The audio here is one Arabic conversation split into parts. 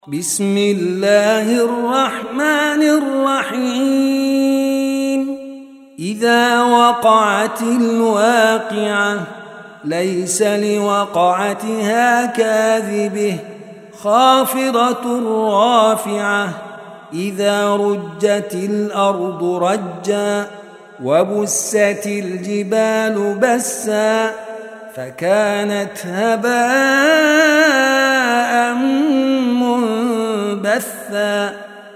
بسم الله الرحمن الرحيم إذا وقعت الواقعة ليس لوقعتها كاذبة خافضة رافعة إذا رجت الأرض رجا وبست الجبال بسا فكانت هباء منبثا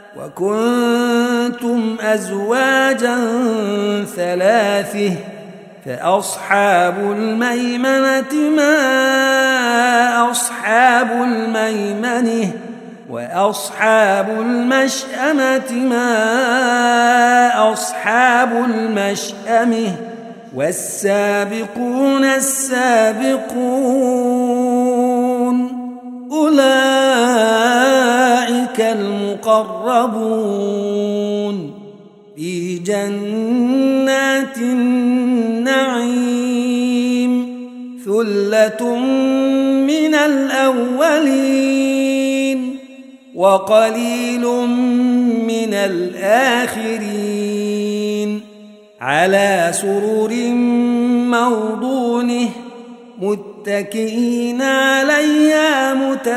وكنتم أزواجا ثلاثة فأصحاب الميمنة ما أصحاب الميمنة وأصحاب المشأمة ما أصحاب المشأمة والسابقون السابقون أولئك المقربون في جنات النعيم ثلة من الأولين وقليل من الآخرين على سرر موضونه متكئين عليها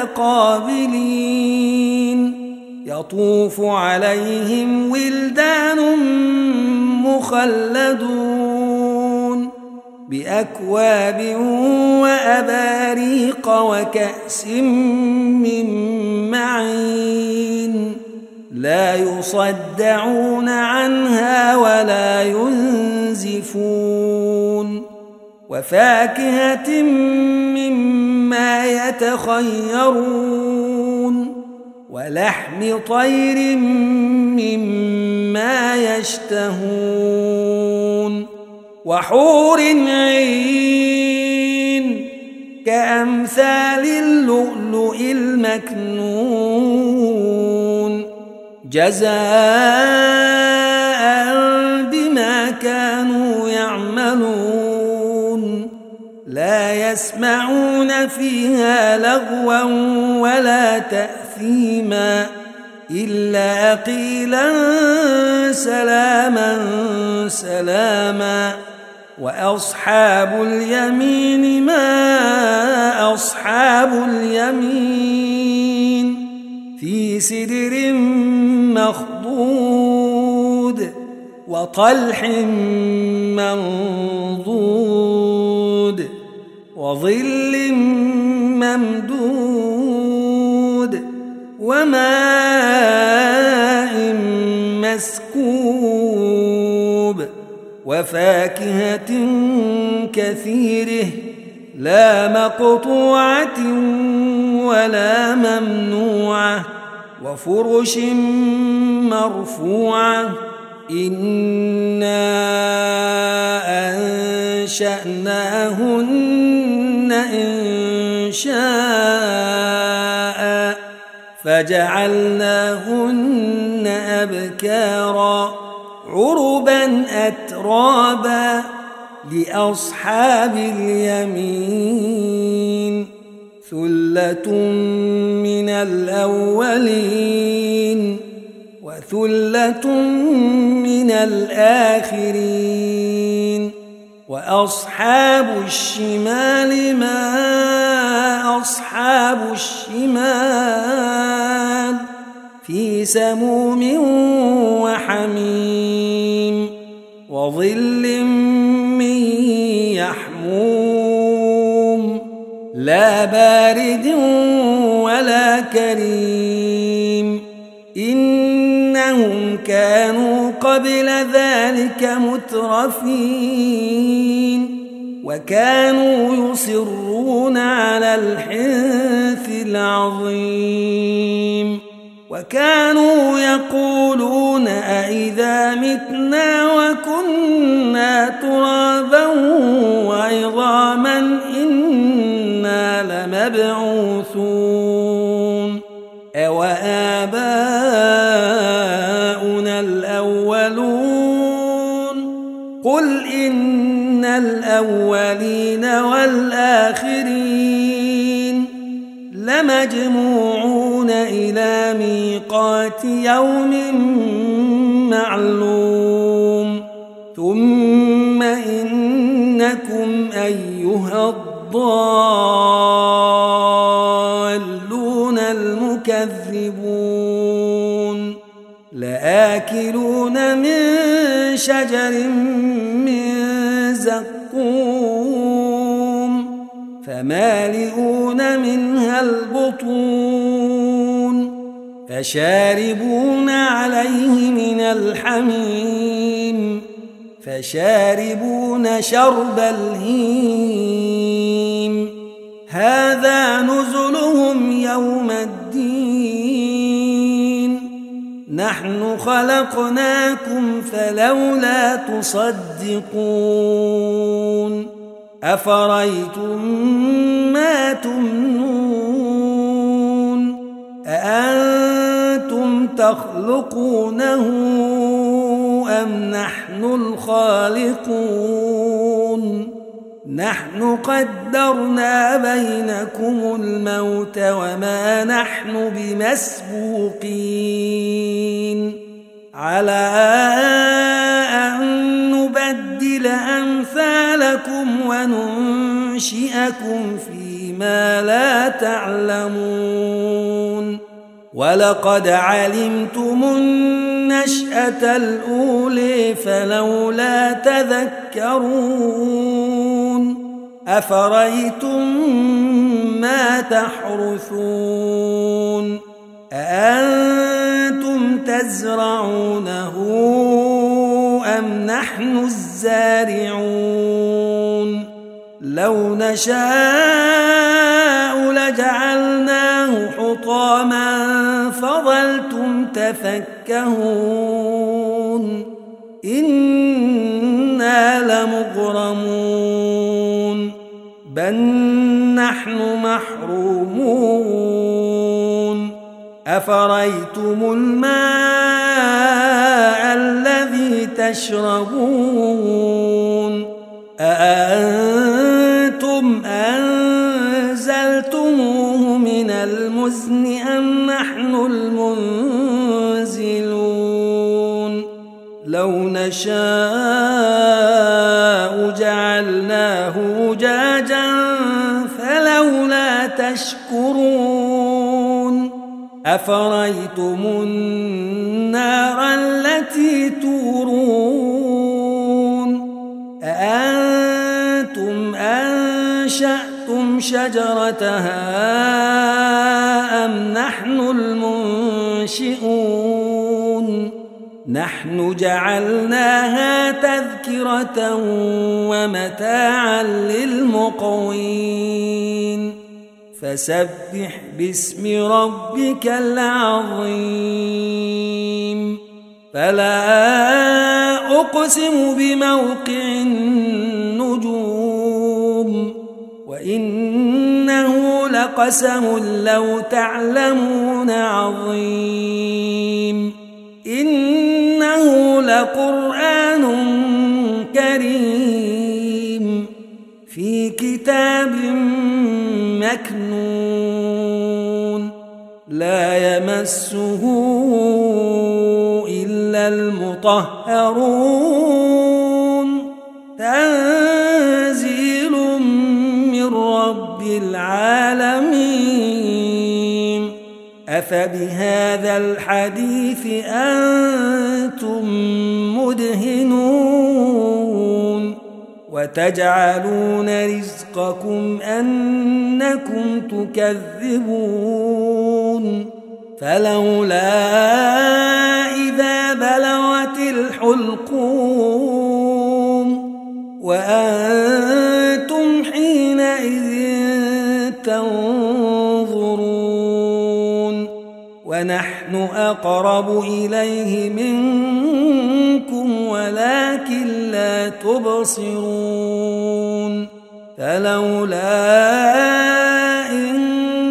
متقابلين يطوف عليهم ولدان مخلدون بأكواب وأباريق وكأس من معين لا يصدعون عنها ولا ينزفون وفاكهة مما يتخيرون ولحم طير مما يشتهون وحور عين كأمثال اللؤلؤ المكنون جزاء بما كانوا يعملون لا يسمعون فيها لغوا ولا تأثيما إلا قيلا سلاما سلاما وأصحاب اليمين ما أصحاب اليمين في سدر مخضود وطلح منضود وظل ممدود وماء مسكوب وفاكهة كثيرة لا مقطوعة ولا ممنوعة وفرش مرفوعة إنا أنشأناهن إنشاء فجعلناهن أبكارا عربا أترابا لأصحاب اليمين ثلة من الأولين وثلة من الآخرين وأصحاب الشمال ما أصحاب الشمال في سموم وحميم وظل من يحموم لا بارد ولا كريم إنهم كانوا قبل ذلك مترفين وكانوا يصرون على الحنث العظيم وكانوا يقولون أئذا متنا وكنا ترابا وعظاما إنا لمبعوثون أوآباؤنا الأولون قل إن الأولين والآخرين لمجموعون إلى ميقات يوم معلوم ثم إنكم أيها الضالون المكذبون لآكلون من شجر من زقوم فمالئون منها البطون فشاربون عليه من الحميم فشاربون شرب الهيم هذا نزلهم يوم الدين نحن خلقناكم فلولا تصدقون أفرأيتم ما تمنون أأنتم تخلقونه أم نحن الخالقون نحن قدرنا بينكم الموت وما نحن بمسبوقين على أن نبدل أمثالكم وننشئكم فيما لا تعلمون ولقد علمتم النشأة الأولى فلولا تذكرون أفرأيتم ما تحرثون أأنتم تزرعونه أم نحن الزارعون لو نشاء لجعلناه حطاما فظلتم تفكهون إنا لمغرمون بل نحن محرومون أفرأيتم الماء الذي تشربون أأنتم أنزلتموه من المزن أم نحن المنزلون لو نشاء جعلناه أجاجا فلولا تشكرون أفرأيتم النار التي تورون أأنتم أنشأتم شجرتها أم نحن المنشئون نحن جعلناها تذكرة ومتاعا للمقوين فسبح باسم ربك العظيم فلا أقسم بموقع النجوم وإنه لقسم لو تعلمون عظيم إنه لقرآن كريم في كتاب مكنون لا يمسه إلا المطهرون تنزيل من رب العالمين أفبهذا الحديث أنتم مدهنون وتجعلون رزقكم أنكم تكذبون فلولا إذا بلغت الحلقوم وأنتم حينئذ تنظرون ونحن أقرب إليه منكم ولكن لا تبصرون فلولا إن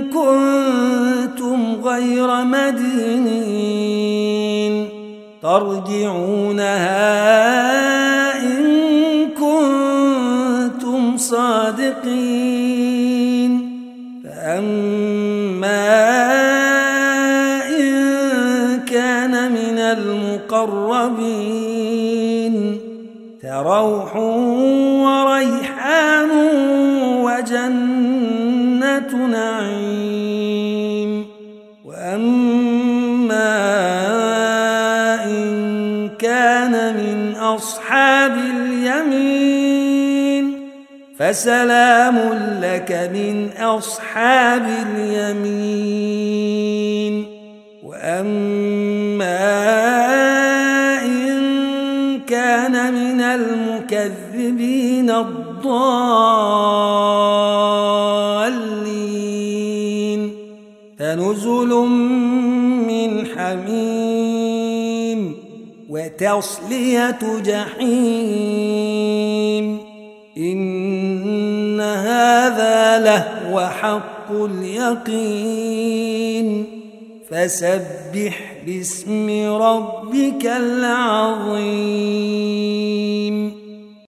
كنتم غير مدينين ترجعونها إن كنتم صادقين فأما المقربين فروح وريحان وجنة نعيم وأما إن كان من أصحاب اليمين فسلام لك من أصحاب اليمين وأما إن كان من المكذبين الضالين فنزل من حميم وتصلية جحيم إن هذا لهو حق اليقين فسبح باسم ربك العظيم.